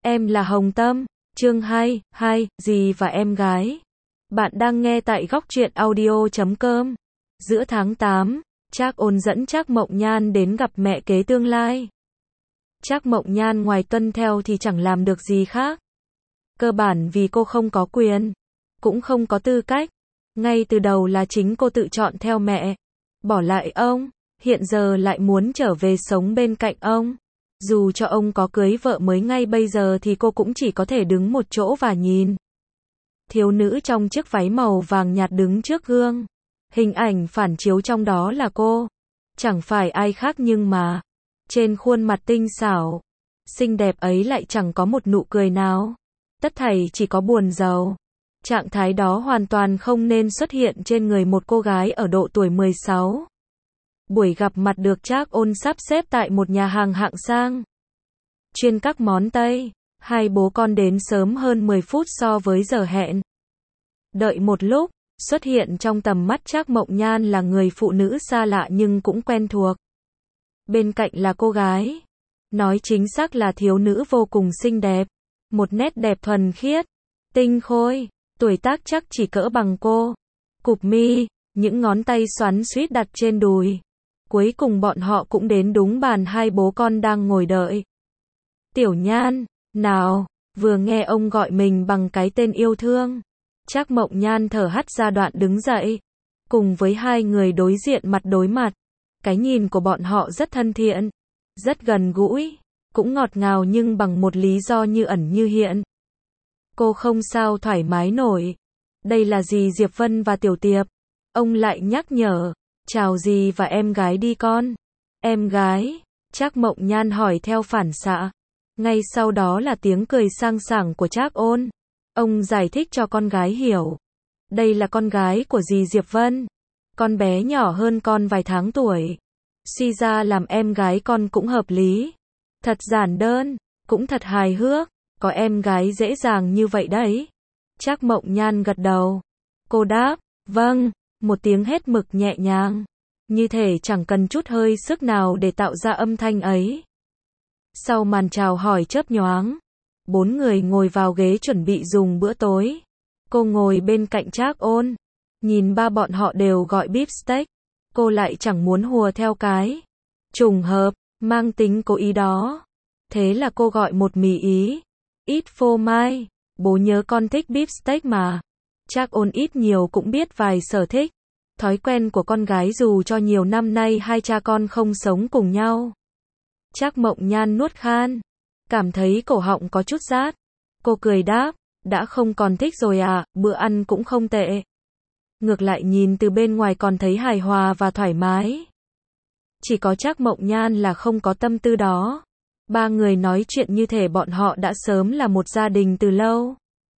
Em là Hồng Tâm, chương 2, dì và em gái. Bạn đang nghe tại góc truyện audio.com. Giữa tháng 8, Trác Ôn dẫn Trác Mộng Nhan đến gặp mẹ kế tương lai. Trác Mộng Nhan ngoài tuân theo thì chẳng làm được gì khác. Cơ bản vì cô không có quyền, cũng không có tư cách. Ngay từ đầu là chính cô tự chọn theo mẹ, bỏ lại ông, hiện giờ lại muốn trở về sống bên cạnh ông. Dù cho ông có cưới vợ mới ngay bây giờ thì cô cũng chỉ có thể đứng một chỗ và nhìn. Thiếu nữ trong chiếc váy màu vàng nhạt đứng trước gương. Hình ảnh phản chiếu trong đó là cô. Chẳng phải ai khác nhưng mà trên khuôn mặt tinh xảo, xinh đẹp ấy lại chẳng có một nụ cười nào. Tất thảy chỉ có buồn rầu. Trạng thái đó hoàn toàn không nên xuất hiện trên người một cô gái ở độ tuổi 16. Buổi gặp mặt được Trác Ôn sắp xếp tại một nhà hàng hạng sang, chuyên các món Tây. Hai bố con đến sớm hơn 10 phút so với giờ hẹn. Đợi một lúc, xuất hiện trong tầm mắt Trác Mộng Nhan là người phụ nữ xa lạ nhưng cũng quen thuộc. Bên cạnh là cô gái, nói chính xác là thiếu nữ vô cùng xinh đẹp, một nét đẹp thuần khiết, tinh khôi, tuổi tác chắc chỉ cỡ bằng cô. Cụp mi, những ngón tay xoắn xuýt đặt trên đùi. Cuối cùng bọn họ cũng đến đúng bàn hai bố con đang ngồi đợi. Tiểu Nhan, nào, vừa nghe ông gọi mình bằng cái tên yêu thương. Trác Mộng Nhan thở hắt ra đoạn đứng dậy. Cùng với hai người đối diện mặt đối mặt. Cái nhìn của bọn họ rất thân thiện, rất gần gũi, cũng ngọt ngào nhưng bằng một lý do như ẩn như hiện. Cô không sao thoải mái nổi. Đây là dì Diệp Vân và Tiểu Tiệp. Ông lại nhắc nhở. Chào dì và em gái đi con. Em gái? Trác Mộng Nhan hỏi theo phản xạ. Ngay sau đó là tiếng cười sang sảng của Trác Ôn. Ông giải thích cho con gái hiểu. Đây là con gái của dì Diệp Vân. Con bé nhỏ hơn con vài tháng tuổi. Suy ra làm em gái con cũng hợp lý. Thật giản đơn, cũng thật hài hước. Có em gái dễ dàng như vậy đấy. Trác Mộng Nhan gật đầu. Cô đáp, vâng, một tiếng hết mực nhẹ nhàng. Như thể chẳng cần chút hơi sức nào để tạo ra âm thanh ấy. Sau màn chào hỏi chớp nhoáng, bốn người ngồi vào ghế chuẩn bị dùng bữa tối. Cô ngồi bên cạnh Trác Ôn. Nhìn ba bọn họ đều gọi beef steak. Cô lại chẳng muốn hùa theo cái trùng hợp, mang tính cố ý đó. Thế là cô gọi một mì Ý. Ít phô mai. Bố nhớ con thích beef steak mà. Trác Ôn ít nhiều cũng biết vài sở thích, thói quen của con gái dù cho nhiều năm nay hai cha con không sống cùng nhau. Trác Mộng Nhan nuốt khan, cảm thấy cổ họng có chút rát. Cô cười đáp, đã không còn thích rồi à, bữa ăn cũng không tệ. Ngược lại nhìn từ bên ngoài còn thấy hài hòa và thoải mái. Chỉ có Trác Mộng Nhan là không có tâm tư đó. Ba người nói chuyện như thể bọn họ đã sớm là một gia đình từ lâu.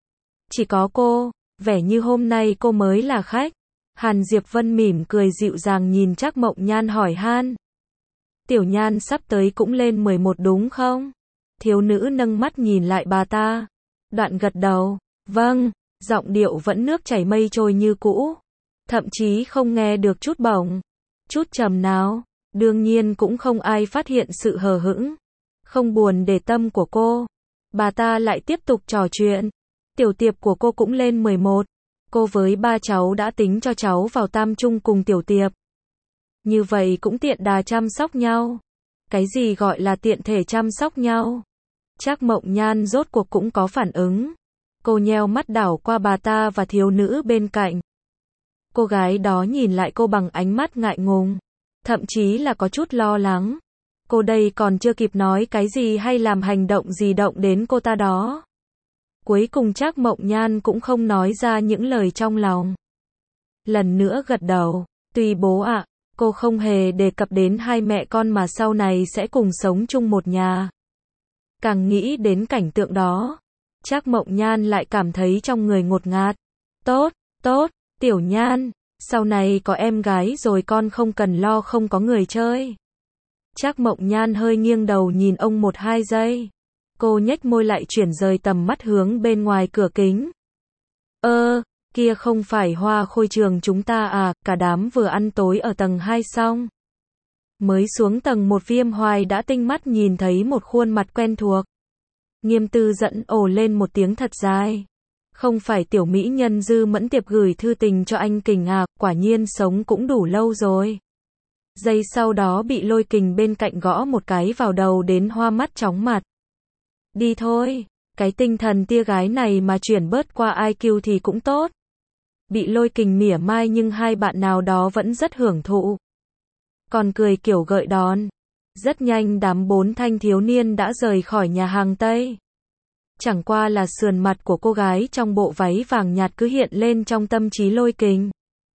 Chỉ có cô, vẻ như hôm nay cô mới là khách. Hàn Diệp Vân mỉm cười dịu dàng nhìn Trác Mộng Nhan hỏi han. Tiểu Nhan sắp tới cũng lên 11 đúng không? Thiếu nữ nâng mắt nhìn lại bà ta. Đoạn gật đầu. Vâng, giọng điệu vẫn nước chảy mây trôi như cũ. Thậm chí không nghe được chút bổng, chút trầm nào. Đương nhiên cũng không ai phát hiện sự hờ hững, không buồn để tâm của cô. Bà ta lại tiếp tục trò chuyện. Tiểu Tiệp của cô cũng lên 11. Cô với ba cháu đã tính cho cháu vào tam trung cùng Tiểu Tiệp. Như vậy cũng tiện đà chăm sóc nhau. Cái gì gọi là tiện thể chăm sóc nhau? Trác Mộng Nhan rốt cuộc cũng có phản ứng. Cô nheo mắt đảo qua bà ta và thiếu nữ bên cạnh. Cô gái đó nhìn lại cô bằng ánh mắt ngại ngùng, thậm chí là có chút lo lắng. Cô đây còn chưa kịp nói cái gì hay làm hành động gì động đến cô ta đó. Cuối cùng Trác Mộng Nhan cũng không nói ra những lời trong lòng. Lần nữa gật đầu. Tùy bố ạ. Cô không hề đề cập đến hai mẹ con mà sau này sẽ cùng sống chung một nhà. Càng nghĩ đến cảnh tượng đó, Trác Mộng Nhan lại cảm thấy trong người ngột ngạt. Tốt, tốt, Tiểu Nhan, sau này có em gái rồi con không cần lo không có người chơi. Trác Mộng Nhan hơi nghiêng đầu nhìn ông 1-2 giây. Cô nhếch môi lại chuyển rời tầm mắt hướng bên ngoài cửa kính. Kia không phải Hoa Khôi trường chúng ta à, cả đám vừa ăn tối ở tầng 2 xong. Mới xuống tầng 1 Viêm Hoài đã tinh mắt nhìn thấy một khuôn mặt quen thuộc. Nghiêm Tư Dẫn ồ lên một tiếng thật dài. Không phải tiểu mỹ nhân Dư Mẫn Tiệp gửi thư tình cho anh Kình à, quả nhiên sống cũng đủ lâu rồi. Giây sau đó bị Lôi Kình bên cạnh gõ một cái vào đầu đến hoa mắt chóng mặt. Đi thôi, cái tinh thần tia gái này mà chuyển bớt qua IQ thì cũng tốt. Bị Lôi Kình mỉa mai nhưng hai bạn nào đó vẫn rất hưởng thụ. Còn cười kiểu gợi đón. Rất nhanh đám 4 thanh thiếu niên đã rời khỏi nhà hàng Tây. Chẳng qua là sườn mặt của cô gái trong bộ váy vàng nhạt cứ hiện lên trong tâm trí Lôi Kình.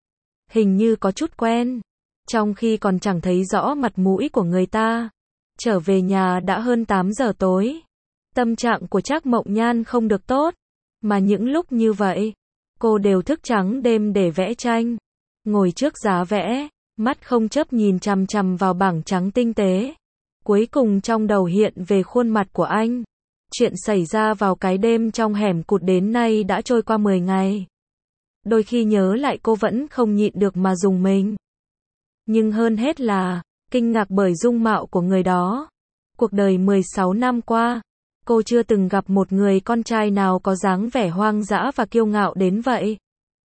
Hình như có chút quen. Trong khi còn chẳng thấy rõ mặt mũi của người ta. Trở về nhà đã hơn 8 giờ tối. Tâm trạng của Trác Mộng Nhan không được tốt. Mà những lúc như vậy, cô đều thức trắng đêm để vẽ tranh. Ngồi trước giá vẽ, mắt không chớp nhìn chằm chằm vào bảng trắng tinh tế. Cuối cùng trong đầu hiện về khuôn mặt của anh. Chuyện xảy ra vào cái đêm trong hẻm cụt đến nay đã trôi qua 10 ngày. Đôi khi nhớ lại cô vẫn không nhịn được mà rùng mình. Nhưng hơn hết là, kinh ngạc bởi dung mạo của người đó. Cuộc đời 16 năm qua, cô chưa từng gặp một người con trai nào có dáng vẻ hoang dã và kiêu ngạo đến vậy.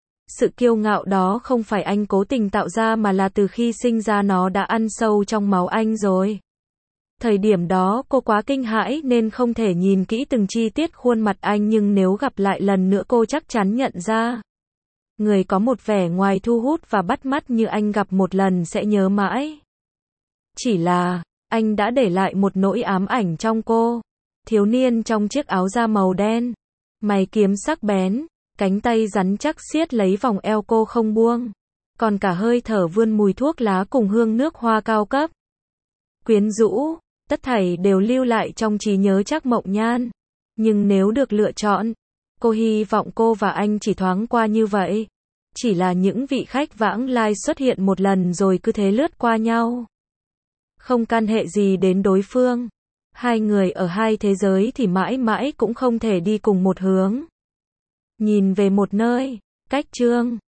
Sự kiêu ngạo đó không phải anh cố tình tạo ra mà là từ khi sinh ra nó đã ăn sâu trong máu anh rồi. Thời điểm đó cô quá kinh hãi nên không thể nhìn kỹ từng chi tiết khuôn mặt anh, nhưng nếu gặp lại lần nữa cô chắc chắn nhận ra. Người có một vẻ ngoài thu hút và bắt mắt như anh gặp một lần sẽ nhớ mãi. Chỉ là, anh đã để lại một nỗi ám ảnh trong cô. Thiếu niên trong chiếc áo da màu đen, mày kiếm sắc bén, cánh tay rắn chắc siết lấy vòng eo cô không buông. Còn cả hơi thở vươn mùi thuốc lá cùng hương nước hoa cao cấp. Quyến rũ, tất thảy đều lưu lại trong trí nhớ Trác Mộng Nhan. Nhưng nếu được lựa chọn, cô hy vọng cô và anh chỉ thoáng qua như vậy. Chỉ là những vị khách vãng lai xuất hiện một lần rồi cứ thế lướt qua nhau. Không can hệ gì đến đối phương. Hai người ở hai thế giới thì mãi mãi cũng không thể đi cùng một hướng. Nhìn về một nơi, cách chương